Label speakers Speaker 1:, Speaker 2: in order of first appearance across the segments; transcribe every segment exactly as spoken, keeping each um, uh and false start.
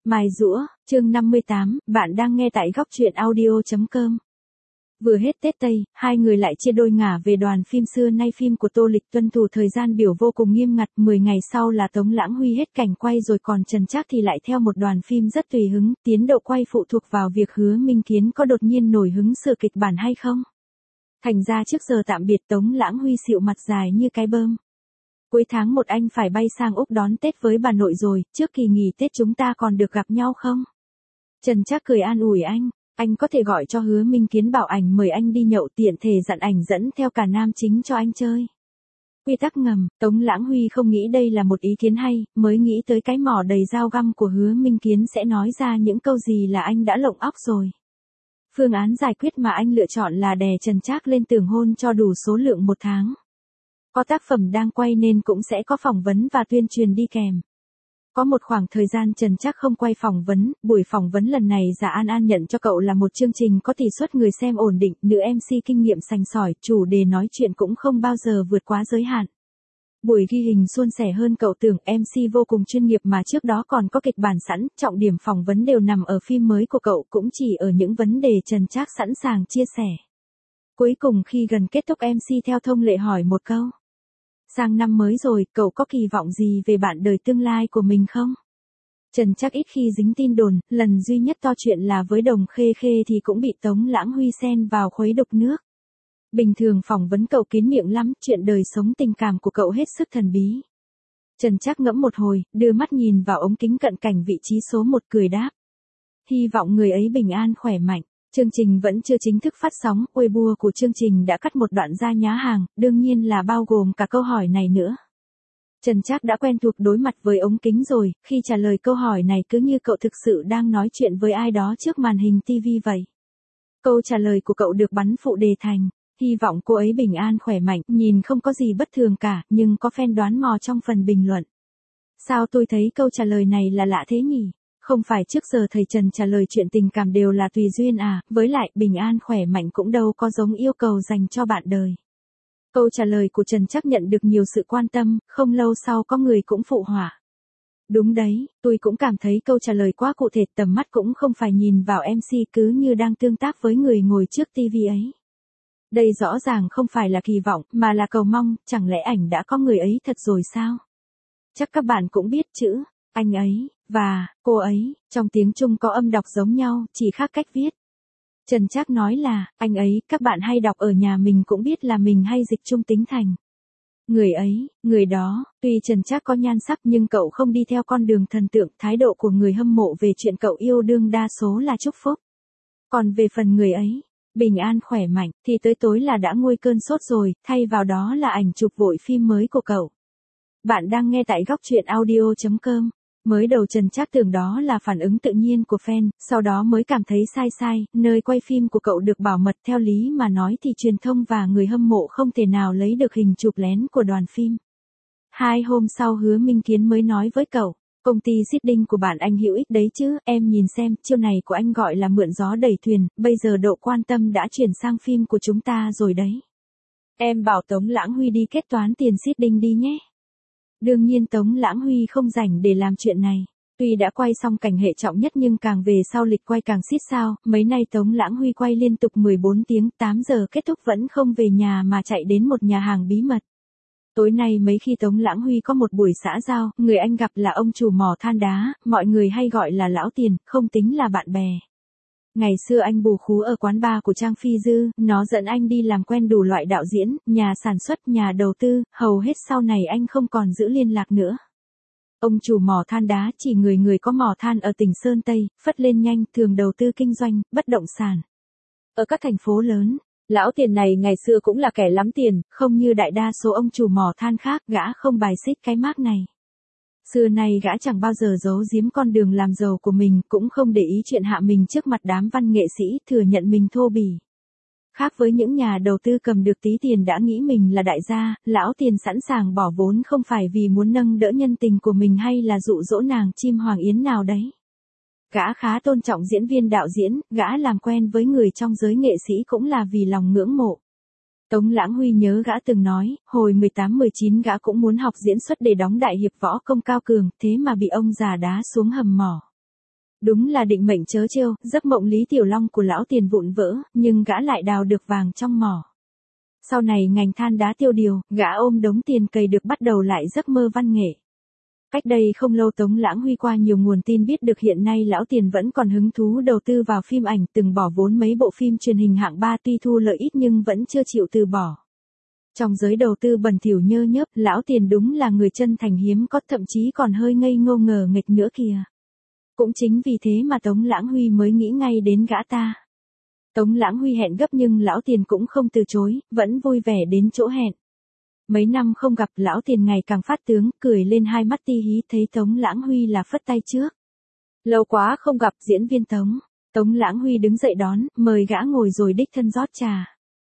Speaker 1: Mài giũa, chương năm mươi tám, bạn đang nghe tại góc truyện audio chấm com. Vừa hết Tết Tây, hai người lại chia đôi ngả về đoàn phim xưa nay phim của Tô Lịch tuân thủ thời gian biểu vô cùng nghiêm ngặt, mười ngày sau là Tống Lãng Huy hết cảnh quay rồi còn Trần Trác thì lại theo một đoàn phim rất tùy hứng, tiến độ quay phụ thuộc vào việc Hứa Minh Kiến có đột nhiên nổi hứng sửa kịch bản hay không. Thành ra trước giờ tạm biệt Tống Lãng Huy xịu mặt dài như cái bơm. Cuối tháng một anh phải bay sang Úc đón Tết với bà nội rồi, trước kỳ nghỉ Tết chúng ta còn được gặp nhau không? Trần Trác cười an ủi anh, anh có thể gọi cho Hứa Minh Kiến bảo ảnh mời anh đi nhậu, tiện thể dặn ảnh dẫn theo cả nam chính cho anh chơi. Quy tắc ngầm, Tống Lãng Huy không nghĩ đây là một ý kiến hay, mới nghĩ tới cái mỏ đầy dao găm của Hứa Minh Kiến sẽ nói ra những câu gì là anh đã lộng óc rồi. Phương án giải quyết mà anh lựa chọn là đè Trần Trác lên tường hôn cho đủ số lượng một tháng. Có tác phẩm đang quay nên cũng sẽ có phỏng vấn và tuyên truyền đi kèm. Có một khoảng thời gian Trần Trác không quay phỏng vấn, buổi phỏng vấn lần này Dạ An An nhận cho cậu là một chương trình có tỷ suất người xem ổn định, nữ em xê kinh nghiệm sành sỏi, chủ đề nói chuyện cũng không bao giờ vượt quá giới hạn. Buổi ghi hình suôn sẻ hơn cậu tưởng, em xê vô cùng chuyên nghiệp mà trước đó còn có kịch bản sẵn, trọng điểm phỏng vấn đều nằm ở phim mới của cậu, cũng chỉ ở những vấn đề Trần Trác sẵn sàng chia sẻ. Cuối cùng khi gần kết thúc em xê theo thông lệ hỏi một câu. Sang năm mới rồi, cậu có kỳ vọng gì về bạn đời tương lai của mình không? Trần Trác ít khi dính tin đồn, lần duy nhất to chuyện là với Đồng Khê Khê thì cũng bị Tống Lãng Huy xen vào khuấy đục nước. Bình thường phỏng vấn cậu kín miệng lắm, chuyện đời sống tình cảm của cậu hết sức thần bí. Trần Trác ngẫm một hồi, đưa mắt nhìn vào ống kính cận cảnh vị trí số một cười đáp. Hy vọng người ấy bình an khỏe mạnh. Chương trình vẫn chưa chính thức phát sóng, Weibo của chương trình đã cắt một đoạn ra nhá hàng, đương nhiên là bao gồm cả câu hỏi này nữa. Trần Trác đã quen thuộc đối mặt với ống kính rồi, khi trả lời câu hỏi này cứ như cậu thực sự đang nói chuyện với ai đó trước màn hình ti vi vậy. Câu trả lời của cậu được bắn phụ đề thành, hy vọng cô ấy bình an khỏe mạnh, nhìn không có gì bất thường cả, nhưng có fan đoán mò trong phần bình luận. Sao tôi thấy câu trả lời này là lạ thế nhỉ? Không phải trước giờ thầy Trần trả lời chuyện tình cảm đều là tùy duyên à, với lại bình an khỏe mạnh cũng đâu có giống yêu cầu dành cho bạn đời. Câu trả lời của Trần Trác nhận được nhiều sự quan tâm, không lâu sau có người cũng phụ họa. Đúng đấy, tôi cũng cảm thấy câu trả lời quá cụ thể, tầm mắt cũng không phải nhìn vào em xê cứ như đang tương tác với người ngồi trước ti vi ấy. Đây rõ ràng không phải là kỳ vọng, mà là cầu mong, chẳng lẽ ảnh đã có người ấy thật rồi sao? Chắc các bạn cũng biết chữ anh ấy và cô ấy, trong tiếng Trung có âm đọc giống nhau, chỉ khác cách viết. Trần Trác nói là, anh ấy, các bạn hay đọc ở nhà mình cũng biết là mình hay dịch trung tính thành người ấy, người đó. Tuy Trần Trác có nhan sắc nhưng cậu không đi theo con đường thần tượng, thái độ của người hâm mộ về chuyện cậu yêu đương đa số là chúc phúc. Còn về phần người ấy, bình an khỏe mạnh, thì tới tối là đã nguôi cơn sốt rồi, thay vào đó là ảnh chụp vội phim mới của cậu. Bạn đang nghe tại góc truyện audio chấm com. Mới đầu Trần Trác tưởng đó là phản ứng tự nhiên của fan, sau đó mới cảm thấy sai sai, nơi quay phim của cậu được bảo mật, theo lý mà nói thì truyền thông và người hâm mộ không thể nào lấy được hình chụp lén của đoàn phim. Hai hôm sau Hứa Minh Kiến mới nói với cậu, công ty seeding của bạn anh hữu ích đấy chứ, em nhìn xem, chiêu này của anh gọi là mượn gió đẩy thuyền, bây giờ độ quan tâm đã chuyển sang phim của chúng ta rồi đấy. Em bảo Tống Lãng Huy đi kết toán tiền seeding đi nhé. Đương nhiên Tống Lãng Huy không rảnh để làm chuyện này. Tuy đã quay xong cảnh hệ trọng nhất nhưng càng về sau lịch quay càng xít sao, mấy nay Tống Lãng Huy quay liên tục mười bốn tiếng, tám giờ kết thúc vẫn không về nhà mà chạy đến một nhà hàng bí mật. Tối nay mấy khi Tống Lãng Huy có một buổi xã giao, người anh gặp là ông chủ mỏ than đá, mọi người hay gọi là Lão Tiền, không tính là bạn bè. Ngày xưa anh bù khú ở quán bar của Trang Phi Dư, nó dẫn anh đi làm quen đủ loại đạo diễn, nhà sản xuất, nhà đầu tư, hầu hết sau này anh không còn giữ liên lạc nữa. Ông chủ mỏ than đá chỉ người người có mỏ than ở tỉnh Sơn Tây, phất lên nhanh, thường đầu tư kinh doanh, bất động sản. Ở các thành phố lớn, Lão Tiền này ngày xưa cũng là kẻ lắm tiền, không như đại đa số ông chủ mỏ than khác, gã không bài xích cái mác này. Xưa nay gã chẳng bao giờ giấu giếm con đường làm giàu của mình, cũng không để ý chuyện hạ mình trước mặt đám văn nghệ sĩ, thừa nhận mình thô bỉ. Khác với những nhà đầu tư cầm được tí tiền đã nghĩ mình là đại gia, Lão Tiền sẵn sàng bỏ vốn không phải vì muốn nâng đỡ nhân tình của mình hay là dụ dỗ nàng chim hoàng yến nào đấy. Gã khá tôn trọng diễn viên đạo diễn, gã làm quen với người trong giới nghệ sĩ cũng là vì lòng ngưỡng mộ. Tống Lãng Huy nhớ gã từng nói, hồi mười tám mười chín gã cũng muốn học diễn xuất để đóng đại hiệp võ công cao cường, thế mà bị ông già đá xuống hầm mỏ. Đúng là định mệnh trớ trêu, giấc mộng Lý Tiểu Long của lão tiền vụn vỡ, nhưng gã lại đào được vàng trong mỏ. Sau này ngành than đá tiêu điều, gã ôm đống tiền cầy được bắt đầu lại giấc mơ văn nghệ. Cách đây không lâu Tống Lãng Huy qua nhiều nguồn tin biết được hiện nay lão tiền vẫn còn hứng thú đầu tư vào phim ảnh, từng bỏ vốn mấy bộ phim truyền hình hạng ba tuy thu lợi ít nhưng vẫn chưa chịu từ bỏ. Trong giới đầu tư bẩn thỉu nhơ nhớp, lão tiền đúng là người chân thành hiếm có, thậm chí còn hơi ngây ngô ngờ nghệch nữa kìa. Cũng chính vì thế mà Tống Lãng Huy mới nghĩ ngay đến gã ta. Tống Lãng Huy hẹn gấp nhưng lão tiền cũng không từ chối, vẫn vui vẻ đến chỗ hẹn. Mấy năm không gặp, lão tiền ngày càng phát tướng, cười lên hai mắt ti hí, thấy Tống Lãng Huy là phất tay trước. Lâu quá không gặp diễn viên Tống. Tống Lãng Huy đứng dậy đón, mời gã ngồi rồi đích thân rót trà.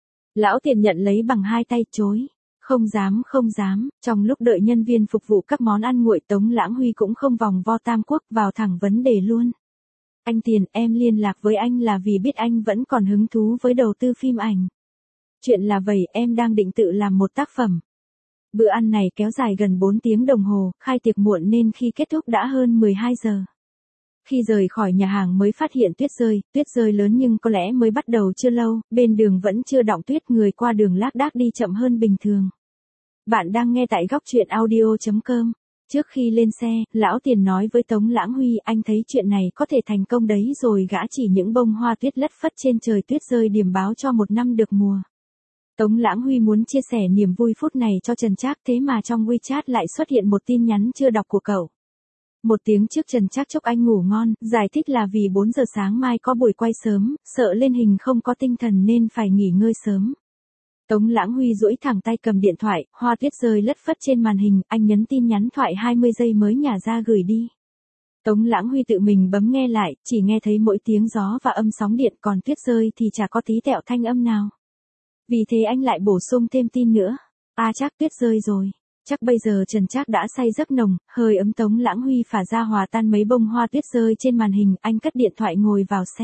Speaker 1: Lão tiền nhận lấy bằng hai tay, chối. Không dám không dám, trong lúc đợi nhân viên phục vụ các món ăn nguội, Tống Lãng Huy cũng không vòng vo tam quốc, vào thẳng vấn đề luôn. Anh Tiền, em liên lạc với anh là vì biết anh vẫn còn hứng thú với đầu tư phim ảnh. Chuyện là vậy, em đang định tự làm một tác phẩm. Bữa ăn này kéo dài gần bốn tiếng đồng hồ, khai tiệc muộn nên khi kết thúc đã hơn mười hai giờ. Khi rời khỏi nhà hàng mới phát hiện tuyết rơi, tuyết rơi lớn nhưng có lẽ mới bắt đầu chưa lâu, bên đường vẫn chưa đọng tuyết, người qua đường lác đác đi chậm hơn bình thường. Bạn đang nghe tại góc truyện audio chấm com. Trước khi lên xe, lão tiền nói với Tống Lãng Huy, anh thấy chuyện này có thể thành công đấy rồi, gã chỉ những bông hoa tuyết lất phất trên trời tuyết rơi điểm báo cho một năm được mùa. Tống Lãng Huy muốn chia sẻ niềm vui phút này cho Trần Trác, thế mà trong WeChat lại xuất hiện một tin nhắn chưa đọc của cậu. Một tiếng trước Trần Trác chúc anh ngủ ngon, giải thích là vì bốn giờ sáng mai có buổi quay sớm, sợ lên hình không có tinh thần nên phải nghỉ ngơi sớm. Tống Lãng Huy duỗi thẳng tay cầm điện thoại, hoa tuyết rơi lất phất trên màn hình, anh nhấn tin nhắn thoại hai mươi giây mới nhả ra gửi đi. Tống Lãng Huy tự mình bấm nghe lại, chỉ nghe thấy mỗi tiếng gió và âm sóng điện, còn tuyết rơi thì chả có tí tẹo thanh âm nào. Vì thế anh lại bổ sung thêm tin nữa. À chắc tuyết rơi rồi. Chắc bây giờ Trần Trác đã say giấc nồng, hơi ấm Tống Lãng Huy phả ra hòa tan mấy bông hoa tuyết rơi trên màn hình, anh cất điện thoại ngồi vào xe.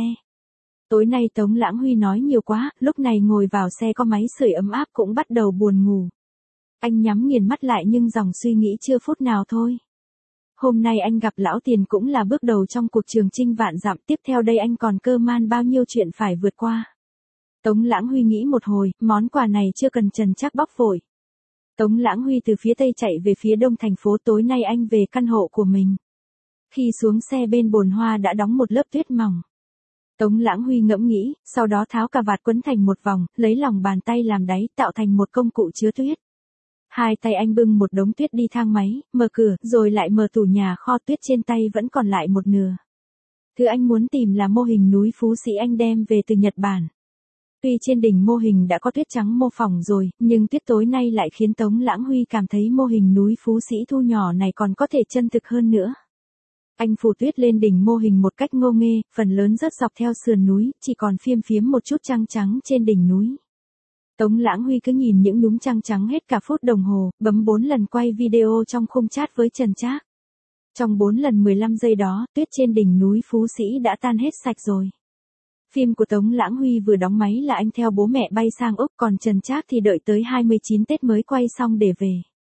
Speaker 1: Tối nay Tống Lãng Huy nói nhiều quá, lúc này ngồi vào xe có máy sưởi ấm áp cũng bắt đầu buồn ngủ. Anh nhắm nghiền mắt lại nhưng dòng suy nghĩ chưa phút nào thôi. Hôm nay anh gặp lão tiền cũng là bước đầu trong cuộc trường chinh vạn dặm, tiếp theo đây anh còn cơ man bao nhiêu chuyện phải vượt qua. Tống Lãng Huy nghĩ một hồi, món quà này chưa cần Trần Trác bóc vội. Tống Lãng Huy từ phía tây chạy về phía đông thành phố, tối nay anh về căn hộ của mình. Khi xuống xe bên bồn hoa đã đóng một lớp tuyết mỏng. Tống Lãng Huy ngẫm nghĩ, sau đó tháo cà vạt quấn thành một vòng, lấy lòng bàn tay làm đáy, tạo thành một công cụ chứa tuyết. Hai tay anh bưng một đống tuyết đi thang máy, mở cửa, rồi lại mở tủ nhà kho, tuyết trên tay vẫn còn lại một nửa. Thứ anh muốn tìm là mô hình núi Phú Sĩ anh đem về từ Nhật Bản. Tuy trên đỉnh mô hình đã có tuyết trắng mô phỏng rồi, nhưng tuyết tối nay lại khiến Tống Lãng Huy cảm thấy mô hình núi Phú Sĩ thu nhỏ này còn có thể chân thực hơn nữa. Anh phủ tuyết lên đỉnh mô hình một cách ngô nghê, phần lớn rớt dọc theo sườn núi, chỉ còn phiêm phiếm một chút trăng trắng trên đỉnh núi. Tống Lãng Huy cứ nhìn những núm trăng trắng hết cả phút đồng hồ, bấm bốn lần quay video trong khung chat với Trần Trác. Trong bốn lần mười lăm giây đó, tuyết trên đỉnh núi Phú Sĩ đã tan hết sạch rồi. Phim của Tống Lãng Huy vừa đóng máy là anh theo bố mẹ bay sang Úc, còn Trần Trác thì đợi tới hai mươi chín Tết mới quay xong để về.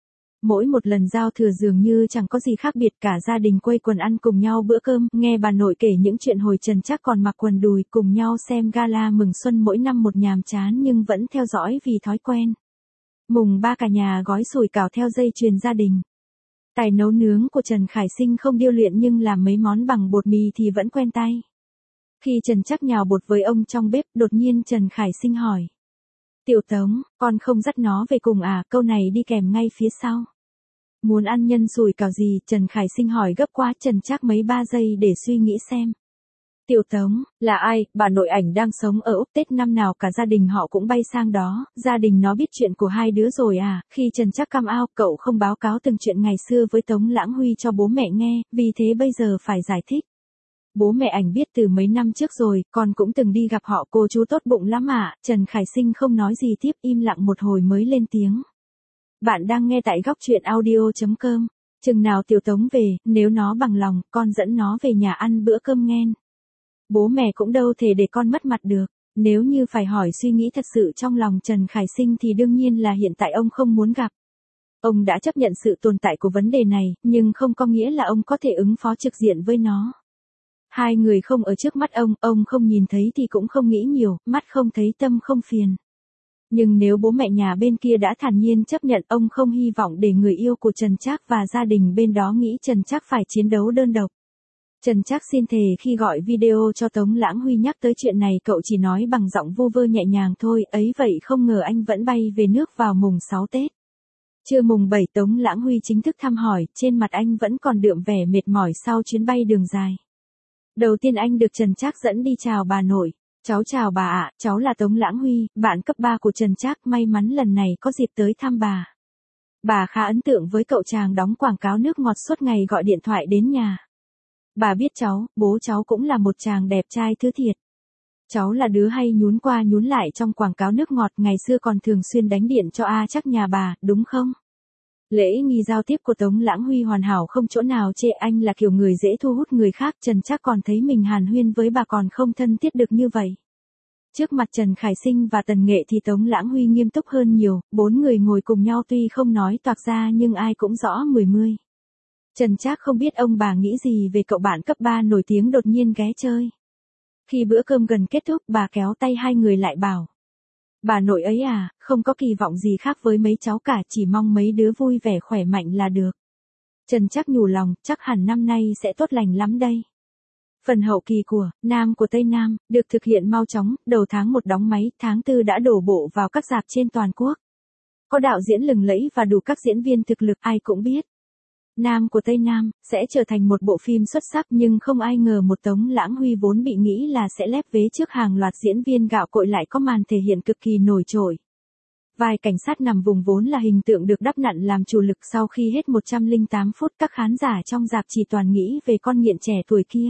Speaker 1: Mỗi một lần giao thừa dường như chẳng có gì khác biệt, cả gia đình quây quần ăn cùng nhau bữa cơm, nghe bà nội kể những chuyện hồi Trần Trác còn mặc quần đùi, cùng nhau xem gala mừng xuân mỗi năm một nhàm chán nhưng vẫn theo dõi vì thói quen. Mùng ba cả nhà gói sủi cảo theo dây chuyền gia đình. Tài nấu nướng của Trần Khải Sinh không điêu luyện nhưng làm mấy món bằng bột mì thì vẫn quen tay. Khi Trần Trác nhào bột với ông trong bếp, đột nhiên Trần Khải Sinh hỏi. Tiểu Tống, con không dắt nó về cùng à, câu này đi kèm ngay phía sau. Muốn ăn nhân sủi cảo gì, Trần Khải Sinh hỏi gấp quá, Trần Trác mấy ba giây để suy nghĩ xem. Tiểu Tống, là ai, bà nội ảnh đang sống ở Úc, Tết năm nào cả gia đình họ cũng bay sang đó, gia đình nó biết chuyện của hai đứa rồi à, khi Trần Trác come out, cậu không báo cáo từng chuyện ngày xưa với Tống Lãng Huy cho bố mẹ nghe, vì thế bây giờ phải giải thích. Bố mẹ ảnh biết từ mấy năm trước rồi, con cũng từng đi gặp họ, cô chú tốt bụng lắm ạ. Trần Khải Sinh không nói gì tiếp, im lặng một hồi mới lên tiếng. Bạn đang nghe tại góc truyện audio chấm com. Chừng nào Tiểu Tống về, nếu nó bằng lòng, con dẫn nó về nhà ăn bữa cơm nghen. Bố mẹ cũng đâu thể để con mất mặt được. Nếu như phải hỏi suy nghĩ thật sự trong lòng Trần Khải Sinh thì đương nhiên là hiện tại ông không muốn gặp. Ông đã chấp nhận sự tồn tại của vấn đề này, nhưng không có nghĩa là ông có thể ứng phó trực diện với nó. Hai người không ở trước mắt ông, ông không nhìn thấy thì cũng không nghĩ nhiều, mắt không thấy tâm không phiền. Nhưng nếu bố mẹ nhà bên kia đã thản nhiên chấp nhận, ông không hy vọng để người yêu của Trần Trác và gia đình bên đó nghĩ Trần Trác phải chiến đấu đơn độc. Trần Trác xin thề khi gọi video cho Tống Lãng Huy nhắc tới chuyện này cậu chỉ nói bằng giọng vu vơ nhẹ nhàng thôi, ấy vậy không ngờ anh vẫn bay về nước vào mùng sáu Tết. Trưa mùng bảy Tống Lãng Huy chính thức thăm hỏi, trên mặt anh vẫn còn đượm vẻ mệt mỏi sau chuyến bay đường dài. Đầu tiên anh được Trần Trác dẫn đi chào bà nội. Cháu chào bà ạ, cháu là Tống Lãng Huy, bạn cấp ba của Trần Trác, may mắn lần này có dịp tới thăm bà. Bà khá ấn tượng với cậu chàng đóng quảng cáo nước ngọt suốt ngày gọi điện thoại đến nhà. Bà biết cháu, bố cháu cũng là một chàng đẹp trai thứ thiệt. Cháu là đứa hay nhún qua nhún lại trong quảng cáo nước ngọt, ngày xưa còn thường xuyên đánh điện cho A Chắc nhà bà, đúng không? Lễ nghi giao tiếp của Tống Lãng Huy hoàn hảo không chỗ nào chê, anh là kiểu người dễ thu hút người khác. Trần Trác còn thấy mình hàn huyên với bà còn không thân thiết được như vậy. Trước mặt Trần Khải Sinh và Tần Nghệ thì Tống Lãng Huy nghiêm túc hơn nhiều, bốn người ngồi cùng nhau tuy không nói toạc ra nhưng ai cũng rõ mười mươi. Trần Trác không biết ông bà nghĩ gì về cậu bạn cấp ba nổi tiếng đột nhiên ghé chơi. Khi bữa cơm gần kết thúc, bà kéo tay hai người lại bảo: bà nội ấy à, không có kỳ vọng gì khác với mấy cháu cả, chỉ mong mấy đứa vui vẻ khỏe mạnh là được. Trần Trác nhủ lòng, chắc hẳn năm nay sẽ tốt lành lắm đây. Phần hậu kỳ của Nam của Tây Nam được thực hiện mau chóng, đầu tháng một đóng máy, tháng tư đã đổ bộ vào các rạp trên toàn quốc. Có đạo diễn lừng lẫy và đủ các diễn viên thực lực ai cũng biết. Nam của Tây Nam sẽ trở thành một bộ phim xuất sắc, nhưng không ai ngờ một Tống Lãng Huy vốn bị nghĩ là sẽ lép vế trước hàng loạt diễn viên gạo cội lại có màn thể hiện cực kỳ nổi trội. Vai cảnh sát nằm vùng vốn là hình tượng được đắp nặn làm chủ lực, sau khi hết một trăm lẻ tám phút các khán giả trong rạp chỉ toàn nghĩ về con nghiện trẻ tuổi kia.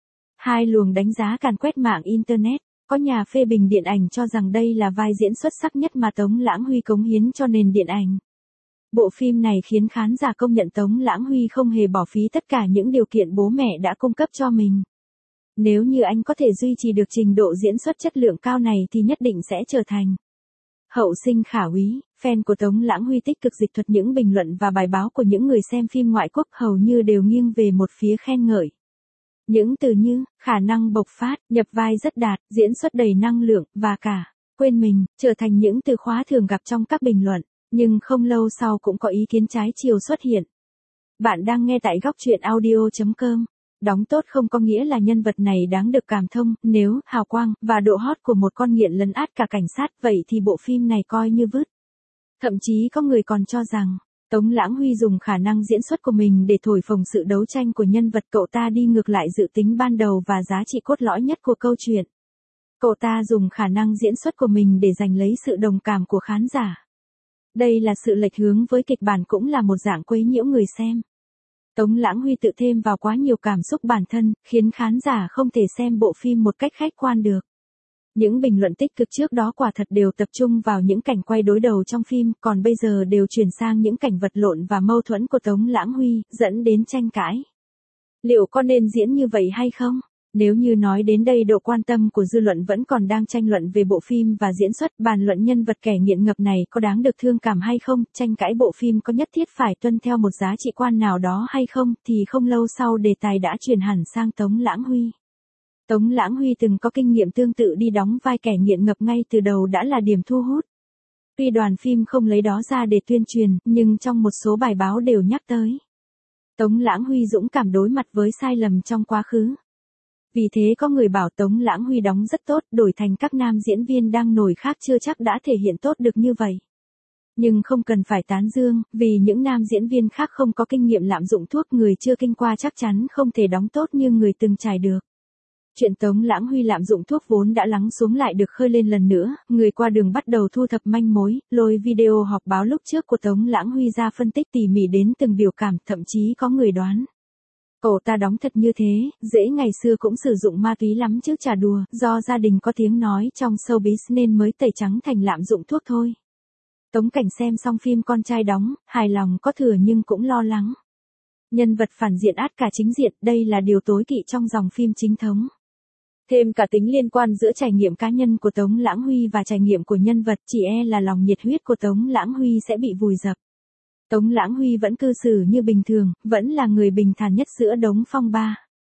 Speaker 1: Hai luồng đánh giá càn quét mạng Internet, có nhà phê bình điện ảnh cho rằng đây là vai diễn xuất sắc nhất mà Tống Lãng Huy cống hiến cho nền điện ảnh. Bộ phim này khiến khán giả công nhận Tống Lãng Huy không hề bỏ phí tất cả những điều kiện bố mẹ đã cung cấp cho mình. Nếu như anh có thể duy trì được trình độ diễn xuất chất lượng cao này thì nhất định sẽ trở thành hậu sinh khả úy. Fan của Tống Lãng Huy tích cực dịch thuật những bình luận và bài báo của những người xem phim ngoại quốc, hầu như đều nghiêng về một phía khen ngợi. Những từ như khả năng bộc phát, nhập vai rất đạt, diễn xuất đầy năng lượng và cả quên mình trở thành những từ khóa thường gặp trong các bình luận. Nhưng không lâu sau cũng có ý kiến trái chiều xuất hiện. Bạn đang nghe tại góc truyện audio chấm com. Đóng tốt không có nghĩa là nhân vật này đáng được cảm thông, nếu hào quang và độ hot của một con nghiện lấn át cả cảnh sát vậy thì bộ phim này coi như vứt. Thậm chí có người còn cho rằng Tống Lãng Huy dùng khả năng diễn xuất của mình để thổi phồng sự đấu tranh của nhân vật, cậu ta đi ngược lại dự tính ban đầu và giá trị cốt lõi nhất của câu chuyện. Cậu ta dùng khả năng diễn xuất của mình để giành lấy sự đồng cảm của khán giả. Đây là sự lệch hướng với kịch bản, cũng là một dạng quấy nhiễu người xem. Tống Lãng Huy tự thêm vào quá nhiều cảm xúc bản thân, khiến khán giả không thể xem bộ phim một cách khách quan được. Những bình luận tích cực trước đó quả thật đều tập trung vào những cảnh quay đối đầu trong phim, còn bây giờ đều chuyển sang những cảnh vật lộn và mâu thuẫn của Tống Lãng Huy, dẫn đến tranh cãi. Liệu có nên diễn như vậy hay không? Nếu như nói đến đây độ quan tâm của dư luận vẫn còn đang tranh luận về bộ phim và diễn xuất, bàn luận nhân vật kẻ nghiện ngập này có đáng được thương cảm hay không, tranh cãi bộ phim có nhất thiết phải tuân theo một giá trị quan nào đó hay không, thì không lâu sau đề tài đã chuyển hẳn sang Tống Lãng Huy. Tống Lãng Huy từng có kinh nghiệm tương tự đi đóng vai kẻ nghiện ngập ngay từ đầu đã là điểm thu hút. Tuy đoàn phim không lấy đó ra để tuyên truyền, nhưng trong một số bài báo đều nhắc tới. Tống Lãng Huy dũng cảm đối mặt với sai lầm trong quá khứ. Vì thế có người bảo Tống Lãng Huy đóng rất tốt, đổi thành các nam diễn viên đang nổi khác chưa chắc đã thể hiện tốt được như vậy. Nhưng không cần phải tán dương, vì những nam diễn viên khác không có kinh nghiệm lạm dụng thuốc, người chưa kinh qua chắc chắn không thể đóng tốt như người từng trải được. Chuyện Tống Lãng Huy lạm dụng thuốc vốn đã lắng xuống lại được khơi lên lần nữa, người qua đường bắt đầu thu thập manh mối, lôi video họp báo lúc trước của Tống Lãng Huy ra phân tích tỉ mỉ đến từng biểu cảm, thậm chí có người đoán. Cậu ta đóng thật như thế, dễ ngày xưa cũng sử dụng ma túy lắm chứ chả đùa, do gia đình có tiếng nói trong showbiz nên mới tẩy trắng thành lạm dụng thuốc thôi. Tống Cảnh xem xong phim con trai đóng, hài lòng có thừa nhưng cũng lo lắng. Nhân vật phản diện át cả chính diện, đây là điều tối kỵ trong dòng phim chính thống. Thêm cả tính liên quan giữa trải nghiệm cá nhân của Tống Lãng Huy và trải nghiệm của nhân vật, chỉ e là lòng nhiệt huyết của Tống Lãng Huy sẽ bị vùi dập. Tống Lãng Huy vẫn cư xử như bình thường, vẫn là người bình thản nhất giữa đống phong ba.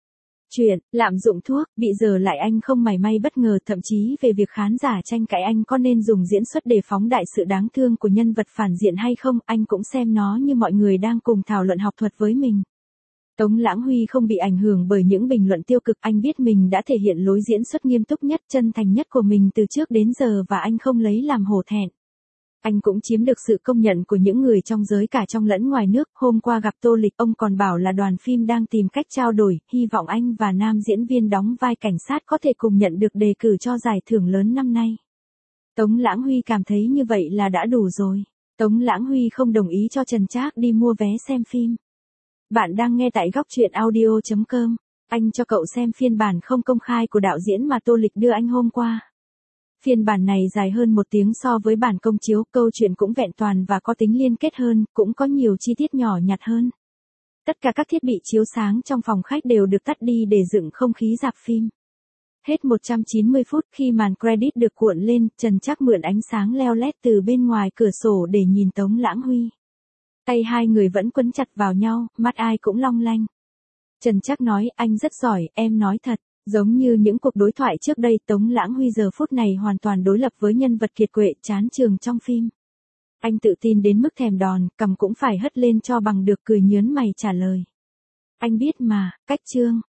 Speaker 1: Chuyện, lạm dụng thuốc, bị giờ lại anh không mảy may bất ngờ, thậm chí về việc khán giả tranh cãi anh có nên dùng diễn xuất để phóng đại sự đáng thương của nhân vật phản diện hay không, anh cũng xem nó như mọi người đang cùng thảo luận học thuật với mình. Tống Lãng Huy không bị ảnh hưởng bởi những bình luận tiêu cực, anh biết mình đã thể hiện lối diễn xuất nghiêm túc nhất, chân thành nhất của mình từ trước đến giờ và anh không lấy làm hổ thẹn. Anh cũng chiếm được sự công nhận của những người trong giới cả trong lẫn ngoài nước. Hôm qua gặp Tô Lịch, ông còn bảo là đoàn phim đang tìm cách trao đổi, hy vọng anh và nam diễn viên đóng vai cảnh sát có thể cùng nhận được đề cử cho giải thưởng lớn năm nay. Tống Lãng Huy cảm thấy như vậy là đã đủ rồi. Tống Lãng Huy không đồng ý cho Trần Trác đi mua vé xem phim. Bạn đang nghe tại góc truyện audio chấm com. Anh cho cậu xem phiên bản không công khai của đạo diễn mà Tô Lịch đưa anh hôm qua. Phiên bản này dài hơn một tiếng so với bản công chiếu, câu chuyện cũng vẹn toàn và có tính liên kết hơn, cũng có nhiều chi tiết nhỏ nhặt hơn. Tất cả các thiết bị chiếu sáng trong phòng khách đều được tắt đi để dựng không khí rạp phim. Hết một trăm chín mươi phút, khi màn credit được cuộn lên, Trần Trác mượn ánh sáng leo lét từ bên ngoài cửa sổ để nhìn Tống Lãng Huy. Tay hai người vẫn quấn chặt vào nhau, mắt ai cũng long lanh. Trần Trác nói, anh rất giỏi, em nói thật. Giống như những cuộc đối thoại trước đây, Tống Lãng Huy giờ phút này hoàn toàn đối lập với nhân vật kiệt quệ chán chường trong phim. Anh tự tin đến mức thèm đòn, cằm cũng phải hất lên cho bằng được, cười nhớn mày trả lời. Anh biết mà, cách Trương,